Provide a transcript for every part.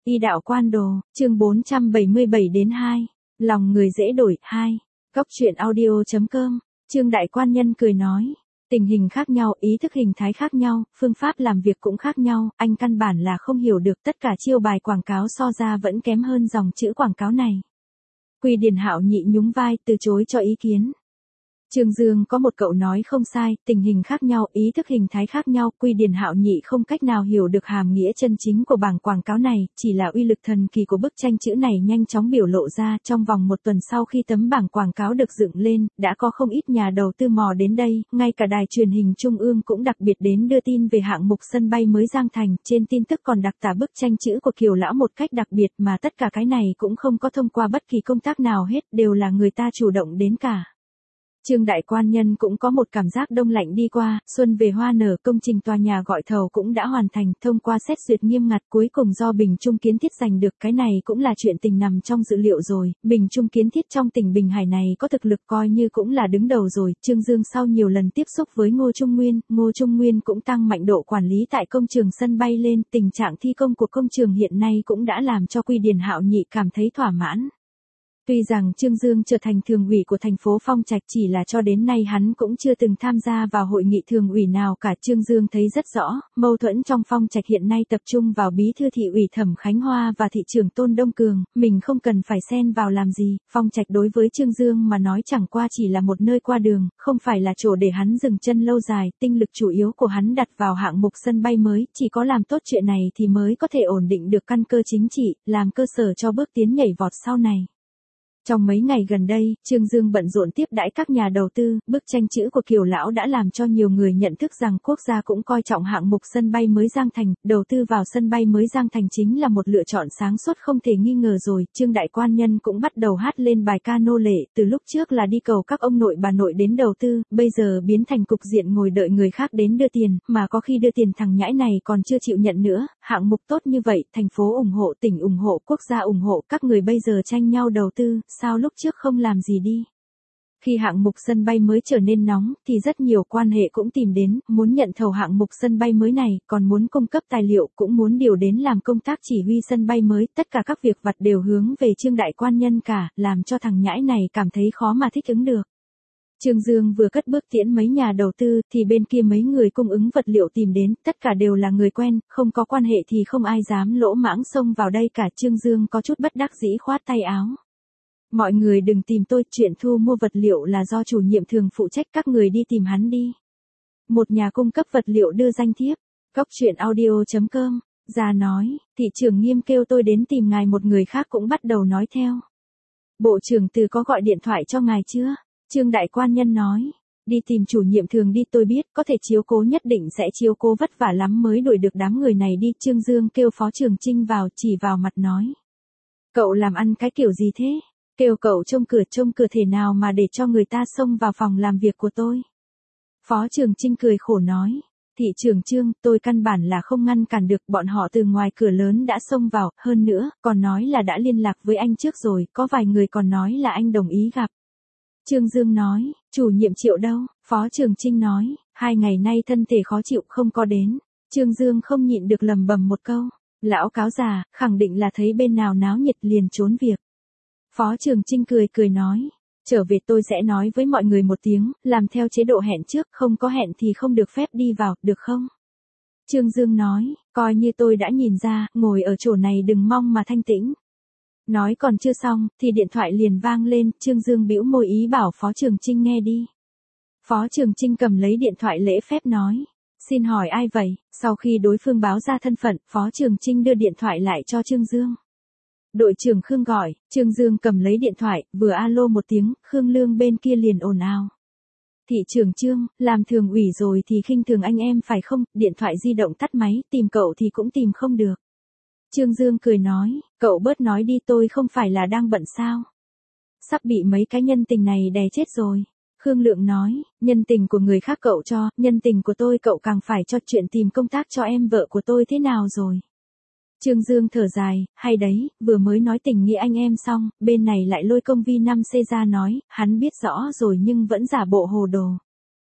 Y đạo quan đồ, chương 477 đến 2. Lòng người dễ đổi, 2. Góc truyện audio.com. Trương Đại Quan Nhân cười nói. Tình hình khác nhau, ý thức hình thái khác nhau, phương pháp làm việc cũng khác nhau, anh căn bản là không hiểu được tất cả chiêu bài quảng cáo so ra vẫn kém hơn dòng chữ quảng cáo này. Quy Điền Hạo nhị nhún vai, từ chối cho ý kiến. Trương Dương có một cậu nói không sai, tình hình khác nhau, ý thức hình thái khác nhau, Quy Điền Hạo nhị không cách nào hiểu được hàm nghĩa chân chính của bảng quảng cáo này, chỉ là uy lực thần kỳ của bức tranh chữ này nhanh chóng biểu lộ ra. Trong vòng một tuần sau khi tấm bảng quảng cáo được dựng lên, đã có không ít nhà đầu tư mò đến đây, ngay cả đài truyền hình trung ương cũng đặc biệt đến đưa tin về hạng mục sân bay mới Giang Thành, trên tin tức còn đặc tả bức tranh chữ của Kiều lão một cách đặc biệt, mà tất cả cái này cũng không có thông qua bất kỳ công tác nào hết, đều là người ta chủ động đến cả. Trương Đại Quan Nhân cũng có một cảm giác đông lạnh đi qua, xuân về hoa nở, công trình tòa nhà gọi thầu cũng đã hoàn thành, thông qua xét duyệt nghiêm ngặt, cuối cùng do Bình Trung Kiến Thiết giành được, cái này cũng là chuyện tình nằm trong dự liệu rồi. Bình Trung Kiến Thiết trong tỉnh Bình Hải này có thực lực coi như cũng là đứng đầu rồi. Trương Dương sau nhiều lần tiếp xúc với Ngô Trung Nguyên cũng tăng mạnh độ quản lý tại công trường sân bay lên, tình trạng thi công của công trường hiện nay cũng đã làm cho Quy Điền Hạo nhị cảm thấy thỏa mãn. Tuy rằng Trương Dương trở thành thường ủy của thành phố Phong Trạch, chỉ là cho đến nay hắn cũng chưa từng tham gia vào hội nghị thường ủy nào cả. Trương Dương thấy rất rõ, mâu thuẫn trong Phong Trạch hiện nay tập trung vào bí thư thị ủy Thẩm Khánh Hoa và thị trưởng Tôn Đông Cường, mình không cần phải xen vào làm gì. Phong Trạch đối với Trương Dương mà nói chẳng qua chỉ là một nơi qua đường, không phải là chỗ để hắn dừng chân lâu dài, tinh lực chủ yếu của hắn đặt vào hạng mục sân bay mới, chỉ có làm tốt chuyện này thì mới có thể ổn định được căn cơ chính trị, làm cơ sở cho bước tiến nhảy vọt sau này. Trong mấy ngày gần đây, Trương Dương bận rộn tiếp đãi các nhà đầu tư, bức tranh chữ của Kiều lão đã làm cho nhiều người nhận thức rằng quốc gia cũng coi trọng hạng mục sân bay mới Giang Thành, đầu tư vào sân bay mới Giang Thành chính là một lựa chọn sáng suốt không thể nghi ngờ rồi. Trương Đại Quan Nhân cũng bắt đầu hát lên bài ca nô lệ, từ lúc trước là đi cầu các ông nội bà nội đến đầu tư, bây giờ biến thành cục diện ngồi đợi người khác đến đưa tiền, mà có khi đưa tiền thằng nhãi này còn chưa chịu nhận nữa. Hạng mục tốt như vậy, thành phố ủng hộ, tỉnh ủng hộ, quốc gia ủng hộ, các người bây giờ tranh nhau đầu tư, sao lúc trước không làm gì đi. Khi hạng mục sân bay mới trở nên nóng, thì rất nhiều quan hệ cũng tìm đến, muốn nhận thầu hạng mục sân bay mới này, còn muốn cung cấp tài liệu, cũng muốn điều đến làm công tác chỉ huy sân bay mới, tất cả các việc vặt đều hướng về Trương Đại Quan Nhân cả, làm cho thằng nhãi này cảm thấy khó mà thích ứng được. Trương Dương vừa cất bước tiễn mấy nhà đầu tư, thì bên kia mấy người cung ứng vật liệu tìm đến, tất cả đều là người quen, không có quan hệ thì không ai dám lỗ mãng xông vào đây cả. Trương Dương có chút bất đắc dĩ khoát tay áo. Mọi người đừng tìm tôi, chuyện thu mua vật liệu là do chủ nhiệm thường phụ trách, các người đi tìm hắn đi. Một nhà cung cấp vật liệu đưa danh thiếp. Góc truyện audio.com. Ra nói, thị trưởng Nghiêm kêu tôi đến tìm ngài, một người khác cũng bắt đầu nói theo. Bộ trưởng Từ có gọi điện thoại cho ngài chưa? Trương Đại Quan Nhân nói. Đi tìm chủ nhiệm thường đi, tôi biết, có thể chiếu cố nhất định sẽ chiếu cố, vất vả lắm mới đuổi được đám người này đi. Trương Dương kêu Phó Trường Chinh vào, chỉ vào mặt nói. Cậu làm ăn cái kiểu gì thế? Kêu cậu trông cửa thể nào mà để cho người ta xông vào phòng làm việc của tôi. Phó Trường Chinh cười khổ nói. Thị trưởng Trương, tôi căn bản là không ngăn cản được, bọn họ từ ngoài cửa lớn đã xông vào, hơn nữa, còn nói là đã liên lạc với anh trước rồi, có vài người còn nói là anh đồng ý gặp. Trương Dương nói, chủ nhiệm Triệu đâu? Phó Trường Chinh nói, 2 ngày nay thân thể khó chịu không có đến. Trương Dương không nhịn được lầm bầm một câu. Lão cáo già, khẳng định là thấy bên nào náo nhiệt liền trốn việc. Phó Trường Chinh cười nói, trở về tôi sẽ nói với mọi người một tiếng, làm theo chế độ hẹn trước, không có hẹn thì không được phép đi vào, được không? Trương Dương nói, coi như tôi đã nhìn ra, ngồi ở chỗ này đừng mong mà thanh tĩnh. Nói còn chưa xong, thì điện thoại liền vang lên, Trương Dương bĩu môi ý bảo Phó Trường Chinh nghe đi. Phó Trường Chinh cầm lấy điện thoại lễ phép nói, xin hỏi ai vậy? Sau khi đối phương báo ra thân phận, Phó Trường Chinh đưa điện thoại lại cho Trương Dương. Đội trưởng Khương gọi, Trương Dương cầm lấy điện thoại, vừa alo một tiếng, Khương Lương bên kia liền ồn ào. Thị trưởng Trương, làm thường ủy rồi thì khinh thường anh em phải không? Điện thoại di động tắt máy, tìm cậu thì cũng tìm không được. Trương Dương cười nói, cậu bớt nói đi, tôi không phải là đang bận sao? Sắp bị mấy cái nhân tình này đè chết rồi. Khương Lượng nói, nhân tình của người khác cậu cho, nhân tình của tôi cậu càng phải cho, chuyện tìm công tác cho em vợ của tôi thế nào rồi? Trương Dương thở dài, hay đấy, vừa mới nói tình nghĩa anh em xong, bên này lại lôi công vi 5C ra nói, hắn biết rõ rồi nhưng vẫn giả bộ hồ đồ.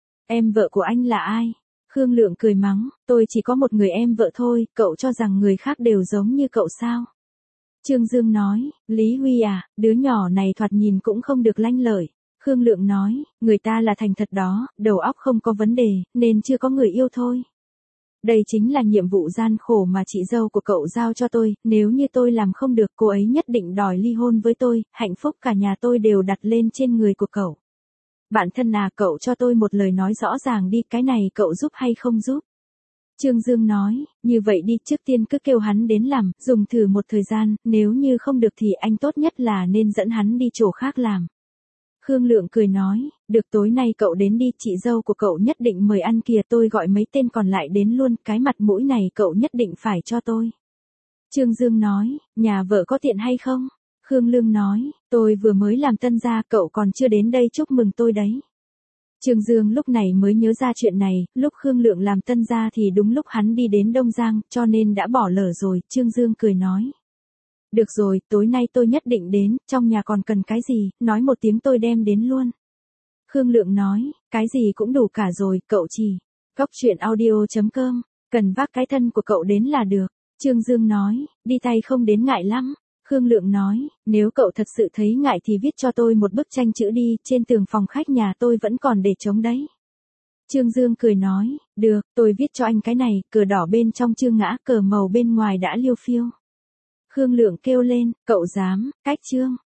Em vợ của anh là ai? Khương Lượng cười mắng, tôi chỉ có một người em vợ thôi, cậu cho rằng người khác đều giống như cậu sao? Trương Dương nói, Lý Huy à, đứa nhỏ này thoạt nhìn cũng không được lanh lợi. Khương Lượng nói, người ta là thành thật đó, đầu óc không có vấn đề, nên chưa có người yêu thôi. Đây chính là nhiệm vụ gian khổ mà chị dâu của cậu giao cho tôi, nếu như tôi làm không được cô ấy nhất định đòi ly hôn với tôi, hạnh phúc cả nhà tôi đều đặt lên trên người của cậu. Bạn thân à, cậu cho tôi một lời nói rõ ràng đi, cái này cậu giúp hay không giúp? Trương Dương nói, như vậy đi, trước tiên cứ kêu hắn đến làm, dùng thử một thời gian, nếu như không được thì anh tốt nhất là nên dẫn hắn đi chỗ khác làm. Khương Lượng cười nói, được, tối nay cậu đến đi, chị dâu của cậu nhất định mời ăn kìa, tôi gọi mấy tên còn lại đến luôn, cái mặt mũi này cậu nhất định phải cho tôi. Trương Dương nói, nhà vợ có tiện hay không? Khương Lương nói, tôi vừa mới làm tân gia, cậu còn chưa đến đây chúc mừng tôi đấy. Trương Dương lúc này mới nhớ ra chuyện này, lúc Khương Lượng làm tân gia thì đúng lúc hắn đi đến Đông Giang, cho nên đã bỏ lỡ rồi. Trương Dương cười nói, được rồi, tối nay tôi nhất định đến, trong nhà còn cần cái gì, nói một tiếng tôi đem đến luôn. Khương Lượng nói, cái gì cũng đủ cả rồi, cậu chỉ. Góc chuyện audio.com, cần vác cái thân của cậu đến là được. Trương Dương nói, đi tay không đến ngại lắm. Khương Lượng nói, nếu cậu thật sự thấy ngại thì viết cho tôi một bức tranh chữ đi, trên tường phòng khách nhà tôi vẫn còn để trống đấy. Trương Dương cười nói, được, tôi viết cho anh cái này, cờ đỏ bên trong chưa ngã, cờ màu bên ngoài đã liêu phiêu. Khương Lượng kêu lên, cậu dám, cách Trương.